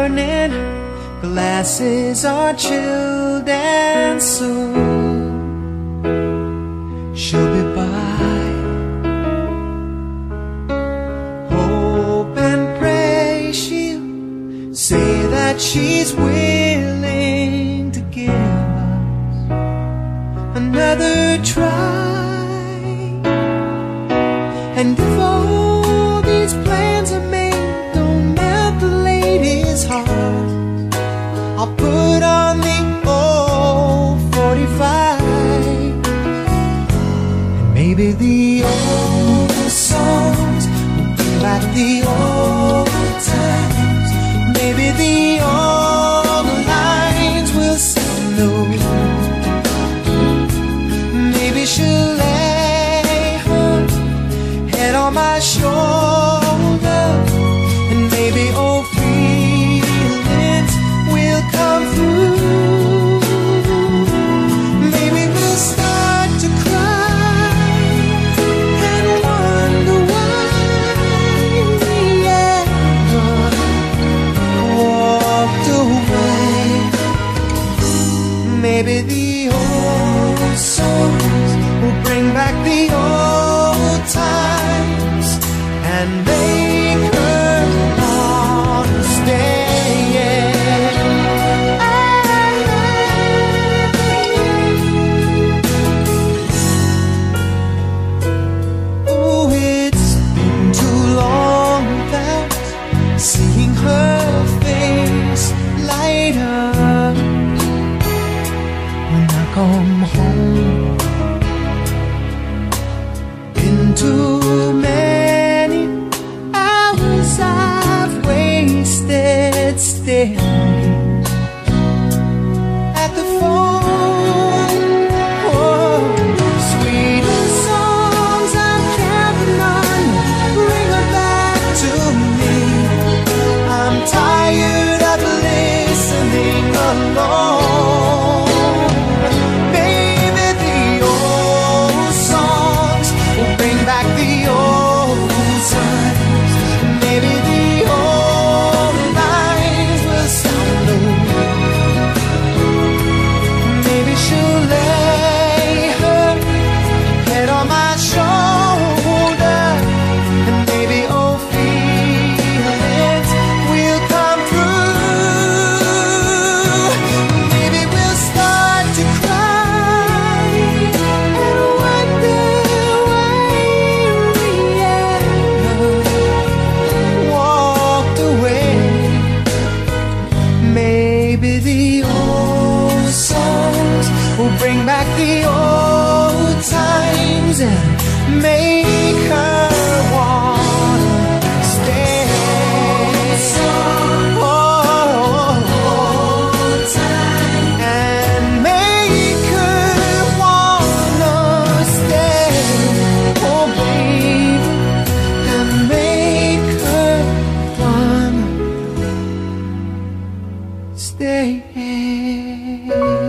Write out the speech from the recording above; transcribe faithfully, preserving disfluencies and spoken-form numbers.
morning, glasses are chilled and soon she'll be by. Hope and pray she'll say that she's willing to give us another try. And if all these plans are made don't melt the lady's heart, I'll put on the old forty-five. And maybe the old songs will bring back the old times. Maybe the old lines will sound new. Maybe she'll lay her head on my shoulder, and maybe old feelings will come through. Maybe we'll start to cry and wonder why we ever walked away. Maybe the old songs will bring back the old times and make her wanna stay. Oh, it's been too long without seeing her face light up when I come home. Been too many hours I've wasted staring at the phone. Oh, sweet songs I'm counting on, bring her back to me. I'm tired of listening alone. Baby, the old songs will bring back the old times. Maybe the old lines will sound new. Maybe she'll lay her head on my shoulder, and maybe old feelings will come through. Maybe we'll start to cry and wonder why we ever walked away. Maybe the old songs will bring back the old times and make her wanna stay. Oh, and make her wanna stay. Oh, baby, and make her wanna stay.